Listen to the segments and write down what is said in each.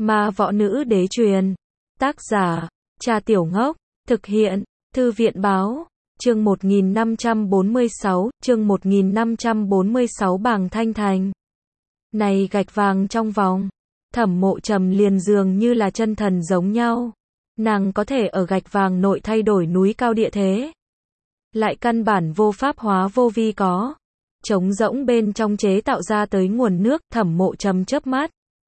Ma võ nữ đế truyền. Tác giả, Trà Tiểu Ngốc. Thực hiện, Thư viện báo. Chương 1546, chương 1546 Bàng Thanh Thành. Này gạch vàng trong vòng. Thẩm Mộ Trầm liền dường như là chân thần giống nhau. Nàng có thể ở gạch vàng nội thay đổi núi cao địa thế. Lại căn bản vô pháp hóa vô vi có. Trống rỗng bên trong chế tạo ra tới nguồn nước. Thẩm Mộ Trầm chớp mắt.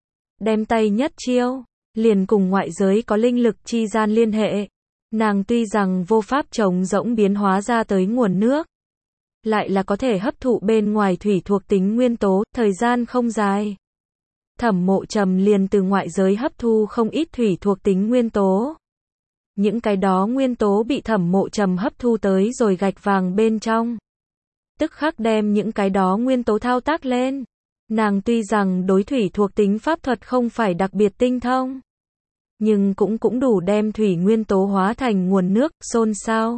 Đem tay nhất chiêu. Liền cùng ngoại giới có linh lực chi gian liên hệ. Nàng tuy rằng vô pháp trống rỗng biến hóa ra tới nguồn nước. Lại là có thể hấp thụ bên ngoài thủy thuộc tính nguyên tố. Thời gian không dài. Thẩm Mộ Trầm liền từ ngoại giới hấp thu không ít thủy thuộc tính nguyên tố. Những cái đó nguyên tố bị Thẩm Mộ Trầm hấp thu tới rồi gạch vàng bên trong. Tức khắc đem những cái đó nguyên tố thao tác lên. Nàng tuy rằng đối thủy thuộc tính pháp thuật không phải đặc biệt tinh thông. Nhưng cũng đủ đem thủy nguyên tố hóa thành nguồn nước, xôn xao.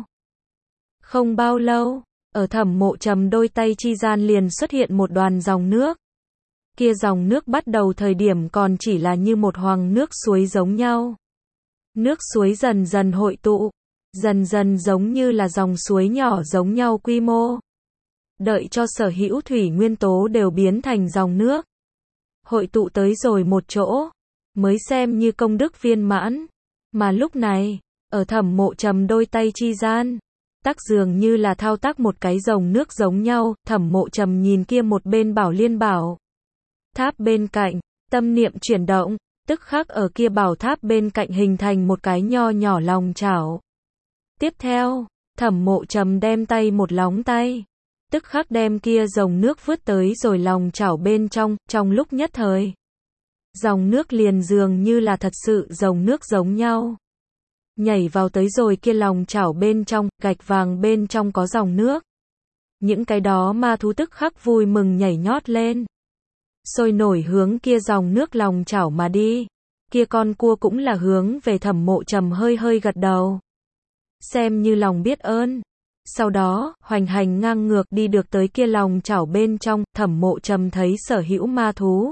Không bao lâu, ở Thẩm Mộ Trầm đôi tay chi gian liền xuất hiện một đoàn dòng nước. Kia dòng nước bắt đầu thời điểm còn chỉ là như một hoàng nước suối giống nhau. Nước suối dần dần hội tụ, dần dần giống như là dòng suối nhỏ giống nhau quy mô. Đợi cho sở hữu thủy nguyên tố đều biến thành dòng nước. Hội tụ tới rồi một chỗ, mới xem như công đức viên mãn. Mà lúc này, ở Thẩm Mộ Trầm đôi tay chi gian, tác dường như là thao tác một cái dòng nước giống nhau. Thẩm Mộ Trầm nhìn kia một bên bảo liên bảo tháp bên cạnh, tâm niệm chuyển động, tức khắc ở kia bảo tháp bên cạnh hình thành một cái nho nhỏ lòng chảo. Tiếp theo, Thẩm Mộ Trầm đem tay một lóng tay, tức khắc đem kia dòng nước vứt tới rồi lòng chảo bên trong lúc nhất thời. Dòng nước liền dường như là thật sự dòng nước giống nhau. Nhảy vào tới rồi kia lòng chảo bên trong, gạch vàng bên trong có dòng nước. Những cái đó ma thú tức khắc vui mừng nhảy nhót lên. Sôi nổi hướng kia dòng nước lòng chảo mà đi. Kia con cua cũng là hướng về Thẩm Mộ Trầm hơi hơi gật đầu. Xem như lòng biết ơn. Sau đó, hoành hành ngang ngược đi được tới kia lòng chảo bên trong. Thẩm Mộ Trầm thấy sở hữu ma thú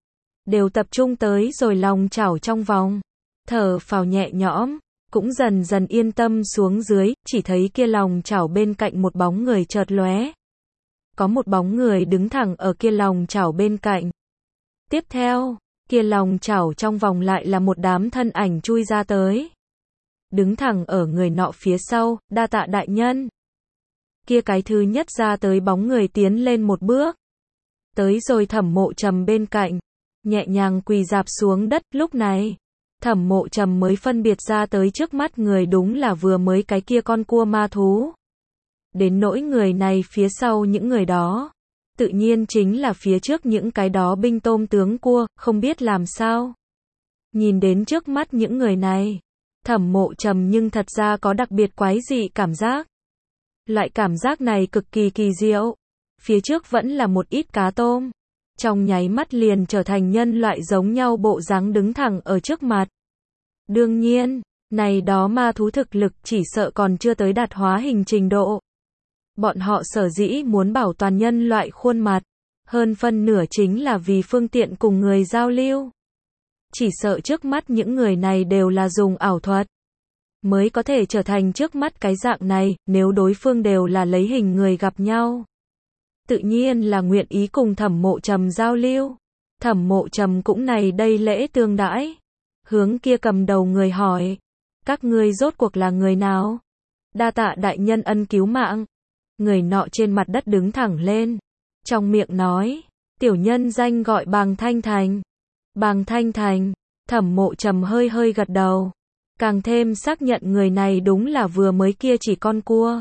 đều tập trung tới rồi lòng chảo trong vòng. Thở phào nhẹ nhõm, cũng dần dần yên tâm xuống dưới. Chỉ thấy kia lòng chảo bên cạnh một bóng người chợt lóe. Có một bóng người đứng thẳng ở kia lòng chảo bên cạnh. Tiếp theo, kia lòng chảo trong vòng lại là một đám thân ảnh chui ra tới. Đứng thẳng ở người nọ phía sau, đa tạ đại nhân. Kia cái thứ nhất ra tới bóng người tiến lên một bước. Tới rồi Thẩm Mộ Trầm bên cạnh, nhẹ nhàng quỳ rạp xuống đất. Lúc này, Thẩm Mộ Trầm mới phân biệt ra tới trước mắt người đúng là vừa mới cái kia con cua ma thú. Đến nỗi người này phía sau những người đó, tự nhiên chính là phía trước những cái đó binh tôm tướng cua, không biết làm sao. Nhìn đến trước mắt những người này, Thẩm Mộ Trầm nhưng thật ra có đặc biệt quái dị cảm giác. Loại cảm giác này cực kỳ kỳ diệu. Phía trước vẫn là một ít cá tôm, trong nháy mắt liền trở thành nhân loại giống nhau bộ dáng đứng thẳng ở trước mặt. Đương nhiên, này đó ma thú thực lực chỉ sợ còn chưa tới đạt hóa hình trình độ. Bọn họ sở dĩ muốn bảo toàn nhân loại khuôn mặt, hơn phân nửa chính là vì phương tiện cùng người giao lưu. Chỉ sợ trước mắt những người này đều là dùng ảo thuật, mới có thể trở thành trước mắt cái dạng này. Nếu đối phương đều là lấy hình người gặp nhau, tự nhiên là nguyện ý cùng Thẩm Mộ Trầm giao lưu. Thẩm Mộ Trầm cũng này đây lễ tương đãi, hướng kia cầm đầu người hỏi, các ngươi rốt cuộc là người nào? Đa tạ đại nhân ân cứu mạng. Người nọ trên mặt đất đứng thẳng lên, trong miệng nói, tiểu nhân danh gọi Bàng Thanh Thành. Bàng Thanh Thành. Thẩm Mộ Trầm hơi hơi gật đầu, càng thêm xác nhận người này đúng là vừa mới kia chỉ con cua.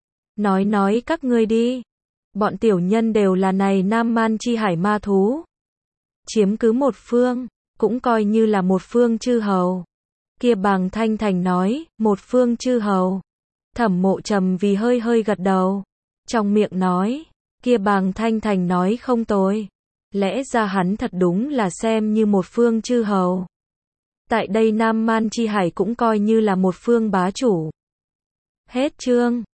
Nói các ngươi đi. Bọn tiểu nhân đều là này Nam Man chi hải ma thú, chiếm cứ một phương, cũng coi như là một phương chư hầu. Kia Bàng Thanh Thành nói, một phương chư hầu. Thẩm Mộ Trầm vì hơi hơi gật đầu, trong miệng nói, kia Bàng Thanh Thành nói không tồi. Lẽ ra hắn thật đúng là xem như một phương chư hầu. Tại đây Nam Man chi hải cũng coi như là một phương bá chủ. Hết chương.